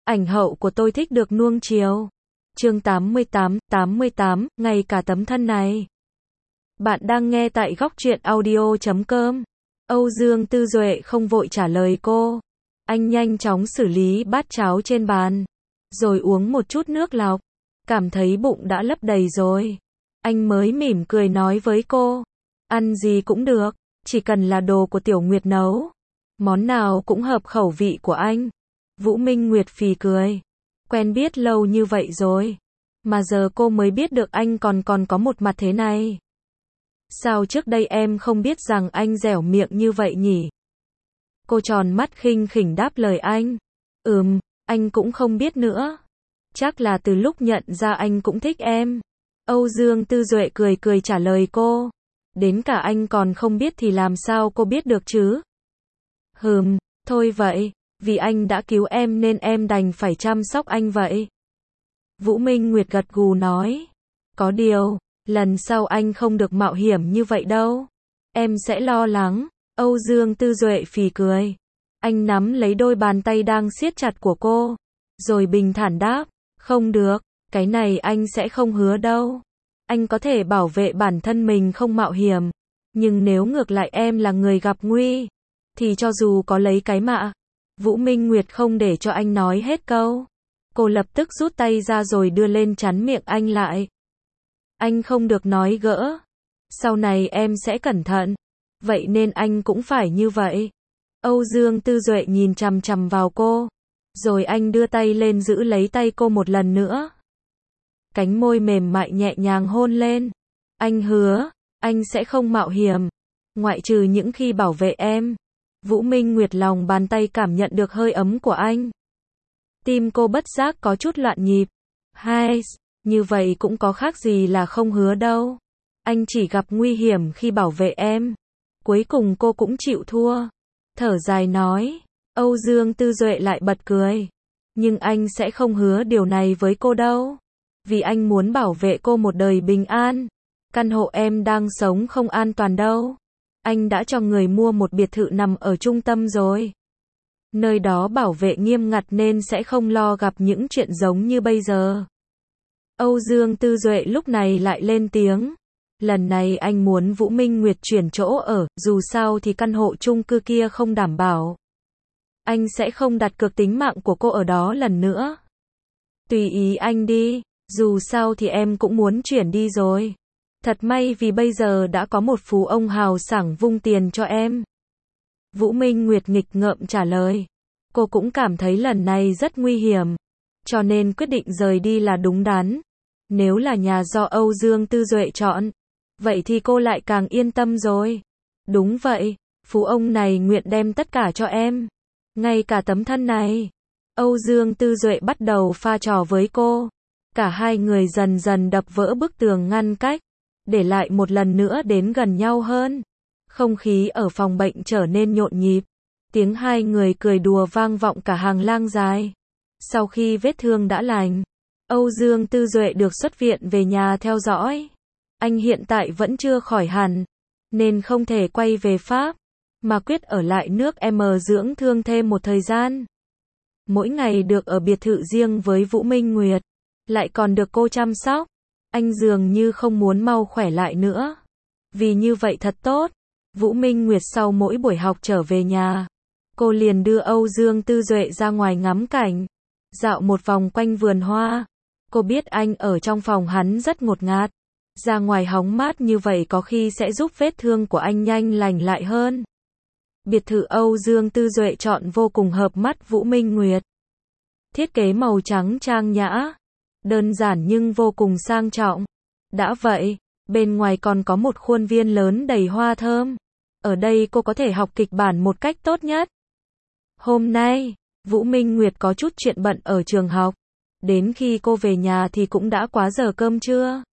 Ảnh hậu của tôi thích được nuông chiều. Chương 88, ngay cả tấm thân này. Bạn đang nghe tại Góc Truyện Audio.com. Âu Dương Tư Duệ không vội trả lời cô. Anh nhanh chóng xử lý bát cháo trên bàn, rồi uống một chút nước lọc. Cảm thấy bụng đã lấp đầy rồi. Anh mới mỉm cười nói với cô. Ăn gì cũng được, chỉ cần là đồ của Tiểu Nguyệt nấu. Món nào cũng hợp khẩu vị của anh. Vũ Minh Nguyệt phì cười. Quen biết lâu như vậy rồi, mà giờ cô mới biết được anh còn có một mặt thế này. Sao trước đây em không biết rằng anh dẻo miệng như vậy nhỉ? Cô tròn mắt khinh khỉnh đáp lời anh. Anh cũng không biết nữa. Chắc là từ lúc nhận ra anh cũng thích em. Âu Dương Tư Duệ cười cười trả lời cô. Đến cả anh còn không biết thì làm sao cô biết được chứ? Thôi vậy, vì anh đã cứu em nên em đành phải chăm sóc anh vậy. Vũ Minh Nguyệt gật gù nói. Có điều, lần sau anh không được mạo hiểm như vậy đâu. Em sẽ lo lắng. Âu Dương Tư Duệ phì cười. Anh nắm lấy đôi bàn tay đang siết chặt của cô, rồi bình thản đáp. Không được, cái này anh sẽ không hứa đâu. Anh có thể bảo vệ bản thân mình không mạo hiểm. Nhưng nếu ngược lại em là người gặp nguy, thì cho dù có lấy cái mạ. Vũ Minh Nguyệt không để cho anh nói hết câu. Cô lập tức rút tay ra rồi đưa lên chắn miệng anh lại. Anh không được nói gỡ. Sau này em sẽ cẩn thận. Vậy nên anh cũng phải như vậy. Âu Dương Tư Duệ nhìn chằm chằm vào cô. Rồi anh đưa tay lên giữ lấy tay cô một lần nữa. Cánh môi mềm mại nhẹ nhàng hôn lên. Anh hứa, anh sẽ không mạo hiểm. Ngoại trừ những khi bảo vệ em. Vũ Minh Nguyệt lòng bàn tay cảm nhận được hơi ấm của anh. Tim cô bất giác có chút loạn nhịp. Như vậy cũng có khác gì là không hứa đâu. Anh chỉ gặp nguy hiểm khi bảo vệ em. Cuối cùng cô cũng chịu thua. Thở dài nói. Âu Dương Tư Duệ lại bật cười. Nhưng anh sẽ không hứa điều này với cô đâu. Vì anh muốn bảo vệ cô một đời bình an. Căn hộ em đang sống không an toàn đâu. Anh đã cho người mua một biệt thự nằm ở trung tâm rồi. Nơi đó bảo vệ nghiêm ngặt nên sẽ không lo gặp những chuyện giống như bây giờ. Âu Dương Tư Duệ lúc này lại lên tiếng. Lần này anh muốn Vũ Minh Nguyệt chuyển chỗ ở, dù sao thì căn hộ chung cư kia không đảm bảo. Anh sẽ không đặt cược tính mạng của cô ở đó lần nữa. Tùy ý anh đi, dù sao thì em cũng muốn chuyển đi rồi. Thật may vì bây giờ đã có một phú ông hào sảng vung tiền cho em. Vũ Minh Nguyệt nghịch ngợm trả lời. Cô cũng cảm thấy lần này rất nguy hiểm, cho nên quyết định rời đi là đúng đắn. Nếu là nhà do Âu Dương Tư Duệ chọn, vậy thì cô lại càng yên tâm rồi. Đúng vậy, phú ông này nguyện đem tất cả cho em. Ngay cả tấm thân này. Âu Dương Tư Duệ bắt đầu pha trò với cô. Cả hai người dần dần đập vỡ bức tường ngăn cách, để lại một lần nữa đến gần nhau hơn. Không khí ở phòng bệnh trở nên nhộn nhịp. Tiếng hai người cười đùa vang vọng cả hàng lang dài. Sau khi vết thương đã lành, Âu Dương Tư Duệ được xuất viện về nhà theo dõi. Anh hiện tại vẫn chưa khỏi hẳn, nên không thể quay về Pháp, mà quyết ở lại nước M dưỡng thương thêm một thời gian. Mỗi ngày được ở biệt thự riêng với Vũ Minh Nguyệt, lại còn được cô chăm sóc. Anh dường như không muốn mau khỏe lại nữa. Vì như vậy thật tốt. Vũ Minh Nguyệt sau mỗi buổi học trở về nhà, cô liền đưa Âu Dương Tư Duệ ra ngoài ngắm cảnh, dạo một vòng quanh vườn hoa. Cô biết anh ở trong phòng hắn rất ngột ngạt. Ra ngoài hóng mát như vậy có khi sẽ giúp vết thương của anh nhanh lành lại hơn. Biệt thự Âu Dương Tư Duệ chọn vô cùng hợp mắt Vũ Minh Nguyệt. Thiết kế màu trắng trang nhã, đơn giản nhưng vô cùng sang trọng. Đã vậy, bên ngoài còn có một khuôn viên lớn đầy hoa thơm. Ở đây cô có thể học kịch bản một cách tốt nhất. Hôm nay, Vũ Minh Nguyệt có chút chuyện bận ở trường học. Đến khi cô về nhà thì cũng đã quá giờ cơm trưa.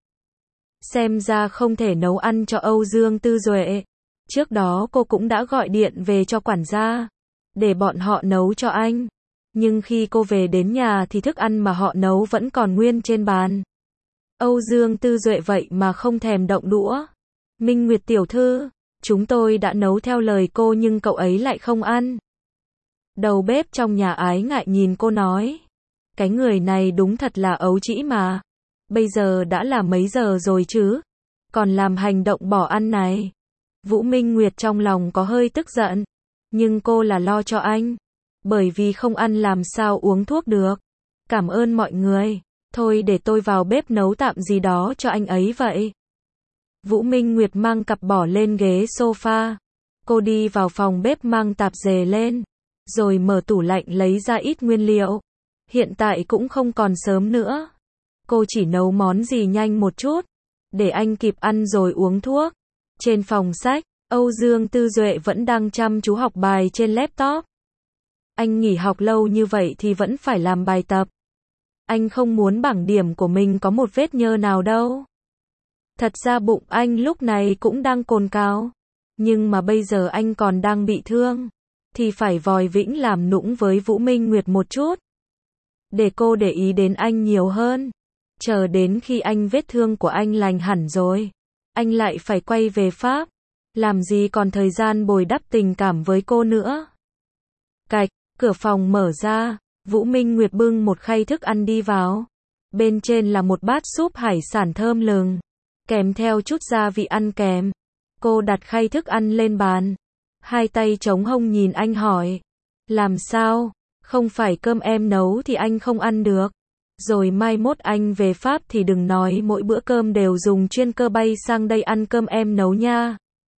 Xem ra không thể nấu ăn cho Âu Dương Tư Duệ. Trước đó cô cũng đã gọi điện về cho quản gia, để bọn họ nấu cho anh. Nhưng khi cô về đến nhà thì thức ăn mà họ nấu vẫn còn nguyên trên bàn. Âu Dương Tư Duệ vậy mà không thèm động đũa. Minh Nguyệt tiểu thư, chúng tôi đã nấu theo lời cô nhưng cậu ấy lại không ăn. Đầu bếp trong nhà ái ngại nhìn cô nói. Cái người này đúng thật là ấu trĩ mà. Bây giờ đã là mấy giờ rồi chứ? Còn làm hành động bỏ ăn này. Vũ Minh Nguyệt trong lòng có hơi tức giận. Nhưng cô là lo cho anh. Bởi vì không ăn làm sao uống thuốc được. Cảm ơn mọi người. Thôi để tôi vào bếp nấu tạm gì đó cho anh ấy vậy. Vũ Minh Nguyệt mang cặp bỏ lên ghế sofa. Cô đi vào phòng bếp mang tạp dề lên. Rồi mở tủ lạnh lấy ra ít nguyên liệu. Hiện tại cũng không còn sớm nữa. Cô chỉ nấu món gì nhanh một chút. Để anh kịp ăn rồi uống thuốc. Trên phòng sách, Âu Dương Tư Duệ vẫn đang chăm chú học bài trên laptop. Anh nghỉ học lâu như vậy thì vẫn phải làm bài tập. Anh không muốn bảng điểm của mình có một vết nhơ nào đâu. Thật ra bụng anh lúc này cũng đang cồn cào. Nhưng mà bây giờ anh còn đang bị thương. Thì phải vòi vĩnh làm nũng với Vũ Minh Nguyệt một chút. Để cô để ý đến anh nhiều hơn. Chờ đến khi vết thương của anh lành hẳn rồi. Anh lại phải quay về Pháp. Làm gì còn thời gian bồi đắp tình cảm với cô nữa. Cạch, cửa phòng mở ra. Vũ Minh Nguyệt bưng một khay thức ăn đi vào. Bên trên là một bát súp hải sản thơm lừng. Kèm theo chút gia vị ăn kèm. Cô đặt khay thức ăn lên bàn. Hai tay chống hông nhìn anh hỏi. Làm sao? Không phải cơm em nấu thì anh không ăn được. Rồi mai mốt anh về Pháp thì đừng nói mỗi bữa cơm đều dùng chuyên cơ bay sang đây ăn cơm em nấu nha.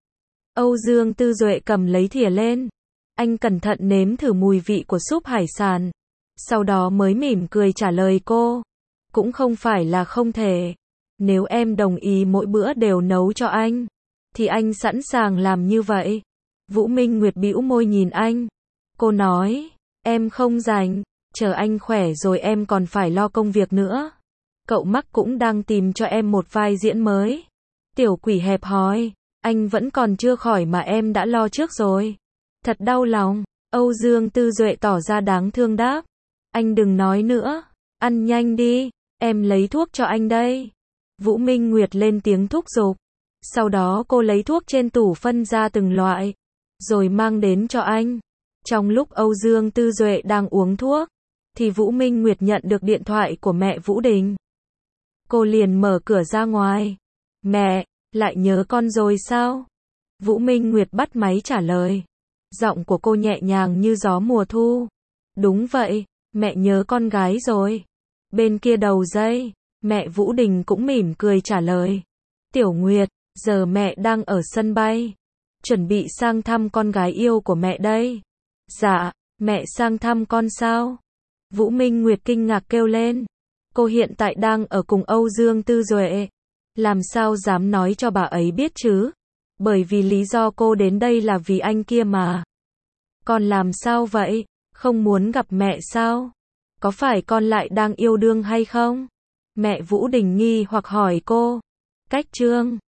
Âu Dương Tư Duệ cầm lấy thìa lên. Anh cẩn thận nếm thử mùi vị của súp hải sản. Sau đó mới mỉm cười trả lời cô. Cũng không phải là không thể. Nếu em đồng ý mỗi bữa đều nấu cho anh, thì anh sẵn sàng làm như vậy. Vũ Minh Nguyệt bĩu môi nhìn anh. Cô nói, em không rảnh, chờ anh khỏe rồi em còn phải lo công việc nữa. Cậu Mắc cũng đang tìm cho em một vai diễn mới. Tiểu quỷ hẹp hòi, anh vẫn còn chưa khỏi mà em đã lo trước rồi. Thật đau lòng. Âu Dương Tư Duệ tỏ ra đáng thương đáp. Anh đừng nói nữa, ăn nhanh đi, em lấy thuốc cho anh đây. Vũ Minh Nguyệt lên tiếng thúc giục. Sau đó cô lấy thuốc trên tủ phân ra từng loại, rồi mang đến cho anh. Trong lúc Âu Dương Tư Duệ đang uống thuốc, thì Vũ Minh Nguyệt nhận được điện thoại của mẹ Vũ Đình. Cô liền mở cửa ra ngoài. Mẹ, lại nhớ con rồi sao? Vũ Minh Nguyệt bắt máy trả lời. Giọng của cô nhẹ nhàng như gió mùa thu. Đúng vậy, mẹ nhớ con gái rồi. Bên kia đầu dây, mẹ Vũ Đình cũng mỉm cười trả lời. Tiểu Nguyệt, giờ mẹ đang ở sân bay. Chuẩn bị sang thăm con gái yêu của mẹ đây. Dạ, mẹ sang thăm con sao? Vũ Minh Nguyệt kinh ngạc kêu lên. Cô hiện tại đang ở cùng Âu Dương Tư Duệ. Làm sao dám nói cho bà ấy biết chứ? Bởi vì lý do cô đến đây là vì anh kia mà. Con làm sao vậy? Không muốn gặp mẹ sao? Có phải con lại đang yêu đương hay không? Mẹ Vũ Đình nghi hoặc hỏi cô. Cách chương